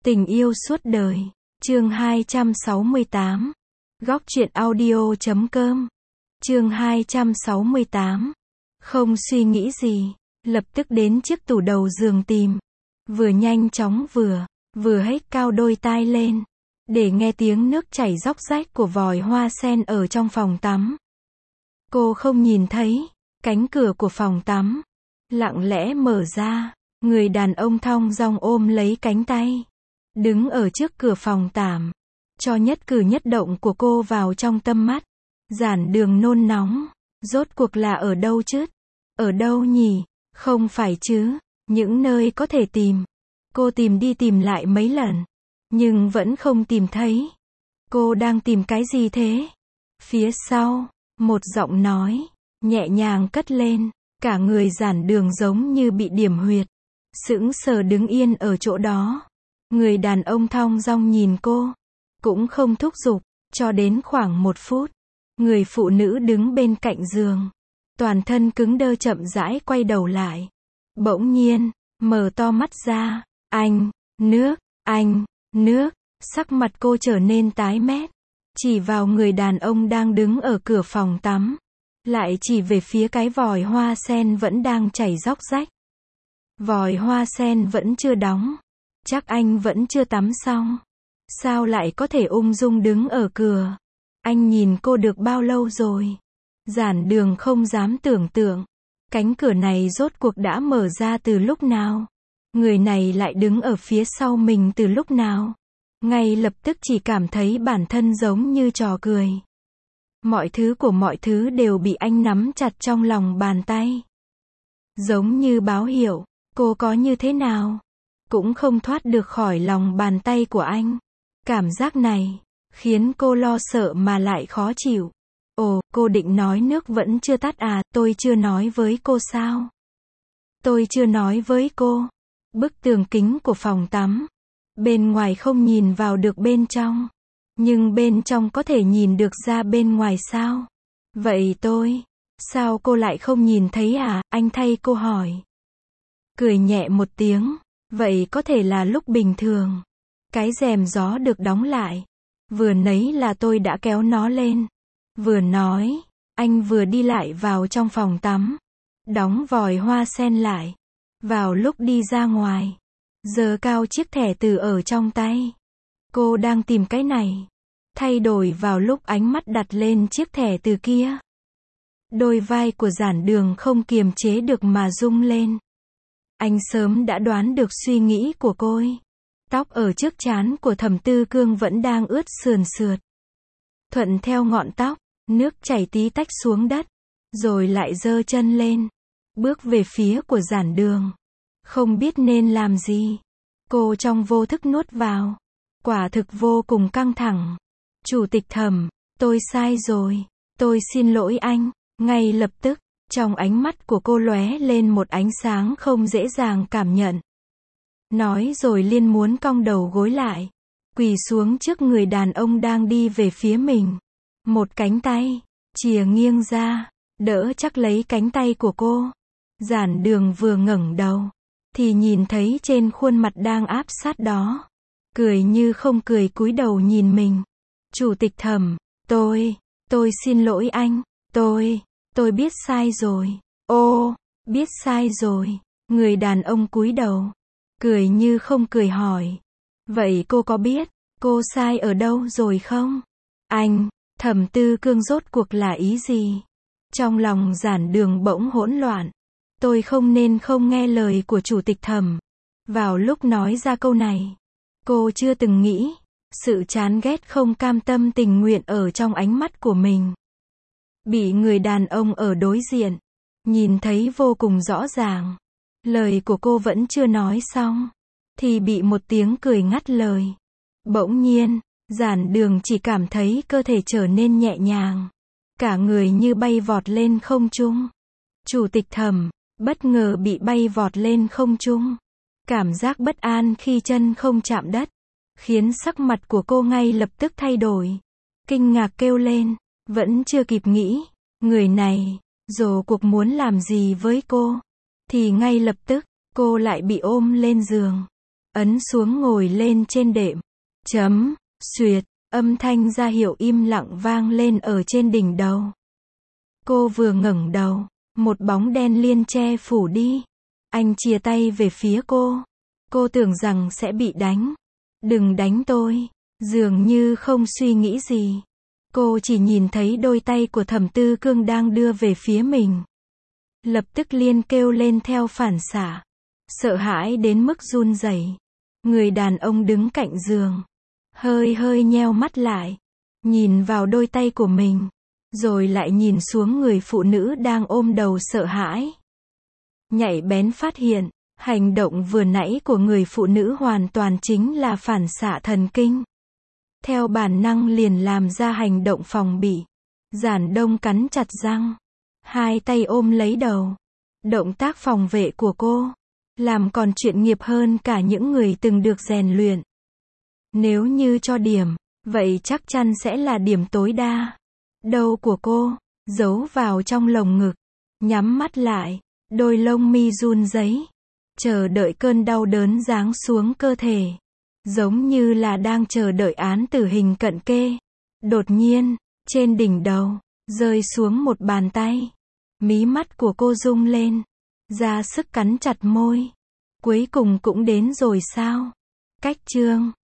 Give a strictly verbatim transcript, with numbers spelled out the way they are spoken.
Tình yêu suốt đời. Chương hai trăm sáu mươi tám. Góc truyện audio chấm com. Chương hai trăm sáu mươi tám. Không suy nghĩ gì, lập tức đến chiếc tủ đầu giường tìm. Vừa nhanh chóng vừa, vừa hét cao đôi tai lên, để nghe tiếng nước chảy róc rách của vòi hoa sen ở trong phòng tắm. Cô không nhìn thấy, cánh cửa của phòng tắm lặng lẽ mở ra, người đàn ông thong dong ôm lấy cánh tay, đứng ở trước cửa phòng tắm, cho nhất cử nhất động của cô vào trong tâm mắt. Giản Đường nôn nóng, rốt cuộc là ở đâu chứ? Ở đâu nhỉ? Không phải chứ? Những nơi có thể tìm. Cô tìm đi tìm lại mấy lần, nhưng vẫn không tìm thấy. Cô đang tìm cái gì thế? Phía sau, một giọng nói nhẹ nhàng cất lên, cả người Giản Đường giống như bị điểm huyệt, sững sờ đứng yên ở chỗ đó. Người đàn ông thong dong nhìn cô, cũng không thúc giục, cho đến khoảng một phút, người phụ nữ đứng bên cạnh giường, toàn thân cứng đơ chậm rãi quay đầu lại. Bỗng nhiên, mở to mắt ra, anh, nước, anh, nước, sắc mặt cô trở nên tái mét, chỉ vào người đàn ông đang đứng ở cửa phòng tắm, lại chỉ về phía cái vòi hoa sen vẫn đang chảy róc rách. Vòi hoa sen vẫn chưa đóng, chắc anh vẫn chưa tắm xong. Sao lại có thể ung dung đứng ở cửa? Anh nhìn cô được bao lâu rồi? Giản Đường không dám tưởng tượng, cánh cửa này rốt cuộc đã mở ra từ lúc nào? Người này lại đứng ở phía sau mình từ lúc nào? Ngay lập tức chỉ cảm thấy bản thân giống như trò cười. Mọi thứ của mọi thứ đều bị anh nắm chặt trong lòng bàn tay, giống như báo hiệu, cô có như thế nào cũng không thoát được khỏi lòng bàn tay của anh. Cảm giác này khiến cô lo sợ mà lại khó chịu. Ồ, cô định nói nước vẫn chưa tắt à? Tôi chưa nói với cô sao? Tôi chưa nói với cô. Bức tường kính của phòng tắm, bên ngoài không nhìn vào được bên trong, nhưng bên trong có thể nhìn được ra bên ngoài sao? Vậy tôi, sao cô lại không nhìn thấy à? Anh thay cô hỏi. Cười nhẹ một tiếng. Vậy có thể là lúc bình thường, cái rèm gió được đóng lại, vừa nấy là tôi đã kéo nó lên. Vừa nói, anh vừa đi lại vào trong phòng tắm, đóng vòi hoa sen lại. Vào lúc đi ra ngoài, giơ cao chiếc thẻ từ ở trong tay. Cô đang tìm cái này, thay đổi vào lúc ánh mắt đặt lên chiếc thẻ từ kia. Đôi vai của Giản Đường không kiềm chế được mà rung lên. Anh sớm đã đoán được suy nghĩ của cô. Tóc ở trước trán của Thẩm Tư Cương vẫn đang ướt sườn sượt. Thuận theo ngọn tóc, nước chảy tí tách xuống đất, rồi lại giơ chân lên, bước về phía của Giản Đường. Không biết nên làm gì, cô trong vô thức nuốt vào. Quả thực vô cùng căng thẳng. Chủ tịch Thẩm, tôi sai rồi, tôi xin lỗi anh. Ngay lập tức, trong ánh mắt của cô lóe lên một ánh sáng không dễ dàng cảm nhận. Nói rồi liền muốn cong đầu gối lại, quỳ xuống trước người đàn ông đang đi về phía mình. Một cánh tay chìa nghiêng ra, đỡ chắc lấy cánh tay của cô. Giản Đường vừa ngẩng đầu, thì nhìn thấy trên khuôn mặt đang áp sát đó, cười như không cười cúi đầu nhìn mình. Chủ tịch Thẩm, tôi, tôi xin lỗi anh, tôi, tôi biết sai rồi. Ô, biết sai rồi. Người đàn ông cúi đầu, cười như không cười hỏi. Vậy cô có biết, cô sai ở đâu rồi không? Anh, Thẩm Tư Cương rốt cuộc là ý gì? Trong lòng Giản Đường bỗng hỗn loạn. Tôi không nên không nghe lời của Chủ tịch Thẩm. Vào lúc nói ra câu này, cô chưa từng nghĩ, sự chán ghét không cam tâm tình nguyện ở trong ánh mắt của mình, bị người đàn ông ở đối diện nhìn thấy vô cùng rõ ràng. Lời của cô vẫn chưa nói xong, thì bị một tiếng cười ngắt lời. Bỗng nhiên, Giản Đường chỉ cảm thấy cơ thể trở nên nhẹ nhàng, cả người như bay vọt lên không trung. Chủ tịch Thẩm, bất ngờ bị bay vọt lên không trung. Cảm giác bất an khi chân không chạm đất, khiến sắc mặt của cô ngay lập tức thay đổi. Kinh ngạc kêu lên, vẫn chưa kịp nghĩ, người này, rốt cuộc muốn làm gì với cô, thì ngay lập tức, cô lại bị ôm lên giường. ấn xuống ngồi lên trên đệm. Chấm, xuyệt, âm thanh ra hiệu im lặng vang lên ở trên đỉnh đầu. Cô vừa ngẩng đầu, một bóng đen liên che phủ đi. Anh chìa tay về phía cô. Cô tưởng rằng sẽ bị đánh. Đừng đánh tôi. Dường như không suy nghĩ gì. Cô chỉ nhìn thấy đôi tay của Thẩm Tư Cương đang đưa về phía mình. Lập tức Liên kêu lên theo phản xạ. Sợ hãi đến mức run rẩy. Người đàn ông đứng cạnh giường. Hơi hơi nheo mắt lại. Nhìn vào đôi tay của mình. Rồi lại nhìn xuống người phụ nữ đang ôm đầu sợ hãi. Nhạy bén phát hiện, hành động vừa nãy của người phụ nữ hoàn toàn chính là phản xạ thần kinh. Theo bản năng liền làm ra hành động phòng bị. Giản Đông cắn chặt răng. Hai tay ôm lấy đầu. Động tác phòng vệ của cô, làm còn chuyên nghiệp hơn cả những người từng được rèn luyện. Nếu như cho điểm, vậy chắc chắn sẽ là điểm tối đa. Đầu của cô, giấu vào trong lồng ngực. Nhắm mắt lại, đôi lông mi run rẩy, chờ đợi cơn đau đớn giáng xuống cơ thể. Giống như là đang chờ đợi án tử hình cận kề. Đột nhiên, trên đỉnh đầu, rơi xuống một bàn tay. Mí mắt của cô rung lên, ra sức cắn chặt môi. Cuối cùng cũng đến rồi sao? Cách chương